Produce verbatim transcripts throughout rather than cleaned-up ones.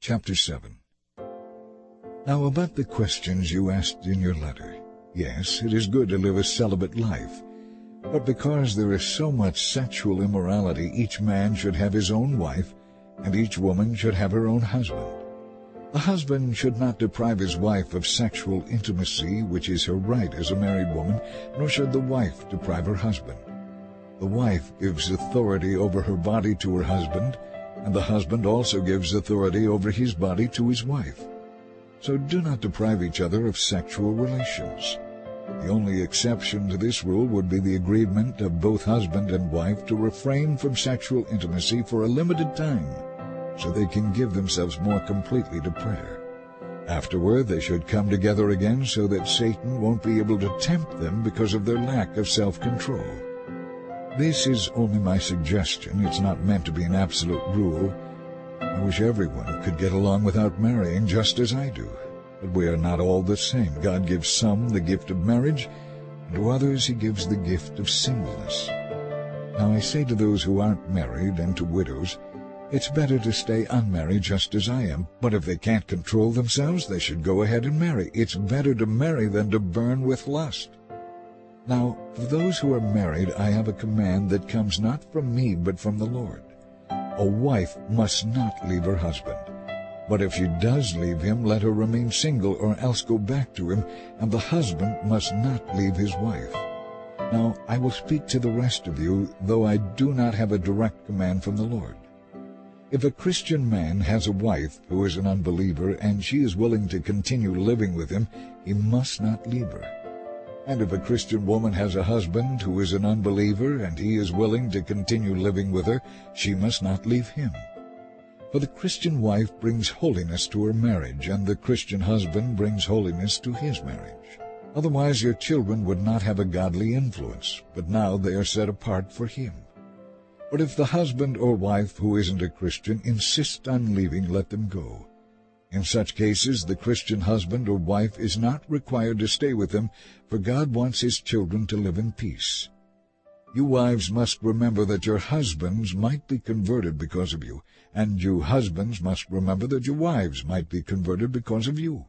Chapter seven. Now about the questions you asked in your letter. Yes, it is good to live a celibate life. But because there is so much sexual immorality, each man should have his own wife, and each woman should have her own husband. The husband should not deprive his wife of sexual intimacy, which is her right as a married woman, nor should the wife deprive her husband. The wife gives authority over her body to her husband, and the husband also gives authority over his body to his wife. So do not deprive each other of sexual relations. The only exception to this rule would be the agreement of both husband and wife to refrain from sexual intimacy for a limited time, so they can give themselves more completely to prayer. Afterward, they should come together again so that Satan won't be able to tempt them because of their lack of self-control. This is only my suggestion. It's not meant to be an absolute rule. I wish everyone could get along without marrying just as I do. But we are not all the same. God gives some the gift of marriage, and to others he gives the gift of singleness. Now I say to those who aren't married and to widows, it's better to stay unmarried just as I am. But if they can't control themselves, they should go ahead and marry. It's better to marry than to burn with lust. Now, for those who are married, I have a command that comes not from me but from the Lord. A wife must not leave her husband. But if she does leave him, let her remain single or else go back to him, and the husband must not leave his wife. Now, I will speak to the rest of you, though I do not have a direct command from the Lord. If a Christian man has a wife who is an unbeliever, and she is willing to continue living with him, he must not leave her. And if a Christian woman has a husband who is an unbeliever, and he is willing to continue living with her, she must not leave him. For the Christian wife brings holiness to her marriage, and the Christian husband brings holiness to his marriage. Otherwise your children would not have a godly influence, but now they are set apart for him. But if the husband or wife who isn't a Christian insists on leaving, let them go. In such cases, the Christian husband or wife is not required to stay with them, for God wants his children to live in peace. You wives must remember that your husbands might be converted because of you, and you husbands must remember that your wives might be converted because of you.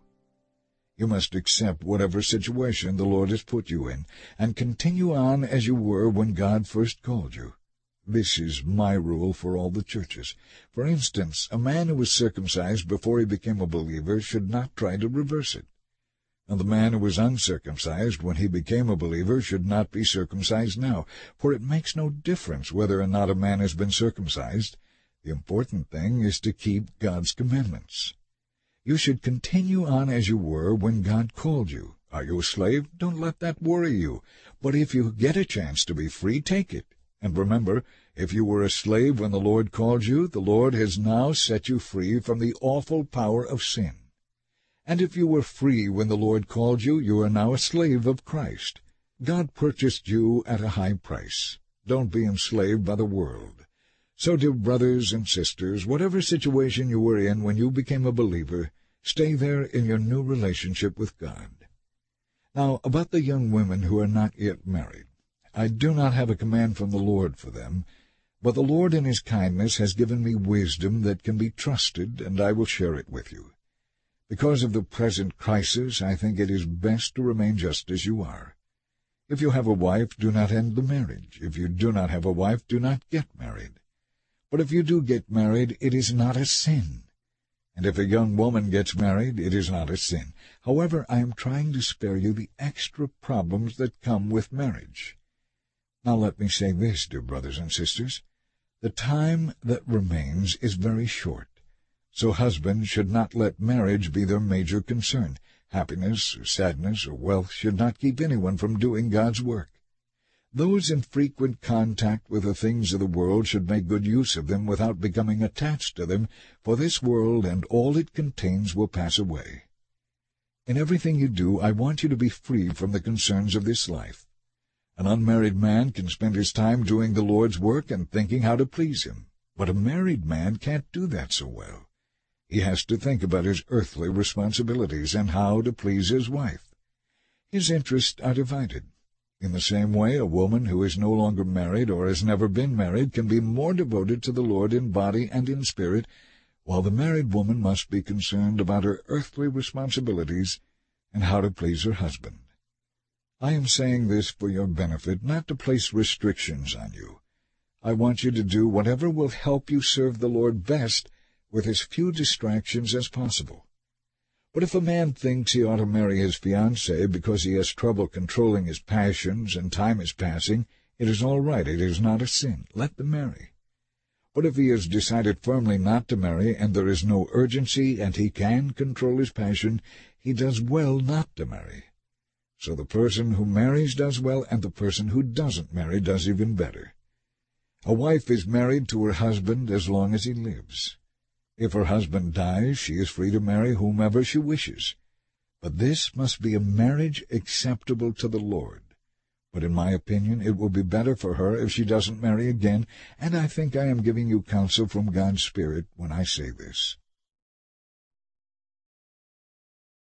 You must accept whatever situation the Lord has put you in, and continue on as you were when God first called you. This is my rule for all the churches. For instance, a man who was circumcised before he became a believer should not try to reverse it. And the man who was uncircumcised when he became a believer should not be circumcised now, for it makes no difference whether or not a man has been circumcised. The important thing is to keep God's commandments. You should continue on as you were when God called you. Are you a slave? Don't let that worry you. But if you get a chance to be free, take it. And remember, if you were a slave when the Lord called you, the Lord has now set you free from the awful power of sin. And if you were free when the Lord called you, you are now a slave of Christ. God purchased you at a high price. Don't be enslaved by the world. So, dear brothers and sisters, whatever situation you were in when you became a believer, stay there in your new relationship with God. Now, about the young women who are not yet married. I do not have a command from the Lord for them, but the Lord in his kindness has given me wisdom that can be trusted, and I will share it with you. Because of the present crisis, I think it is best to remain just as you are. If you have a wife, do not end the marriage. If you do not have a wife, do not get married. But if you do get married, it is not a sin. And if a young woman gets married, it is not a sin. However, I am trying to spare you the extra problems that come with marriage. Now let me say this, dear brothers and sisters. The time that remains is very short, so husbands should not let marriage be their major concern. Happiness or sadness or wealth should not keep anyone from doing God's work. Those in frequent contact with the things of the world should make good use of them without becoming attached to them, for this world and all it contains will pass away. In everything you do, I want you to be free from the concerns of this life. An unmarried man can spend his time doing the Lord's work and thinking how to please him, but a married man can't do that so well. He has to think about his earthly responsibilities and how to please his wife. His interests are divided. In the same way, a woman who is no longer married or has never been married can be more devoted to the Lord in body and in spirit, while the married woman must be concerned about her earthly responsibilities and how to please her husband. I am saying this for your benefit, not to place restrictions on you. I want you to do whatever will help you serve the Lord best with as few distractions as possible. But if a man thinks he ought to marry his fiancée because he has trouble controlling his passions and time is passing, it is all right. It is not a sin. Let them marry. But if he has decided firmly not to marry, and there is no urgency, and he can control his passion, he does well not to marry. So the person who marries does well, and the person who doesn't marry does even better. A wife is married to her husband as long as he lives. If her husband dies, she is free to marry whomever she wishes. But this must be a marriage acceptable to the Lord. But in my opinion, it will be better for her if she doesn't marry again, and I think I am giving you counsel from God's Spirit when I say this.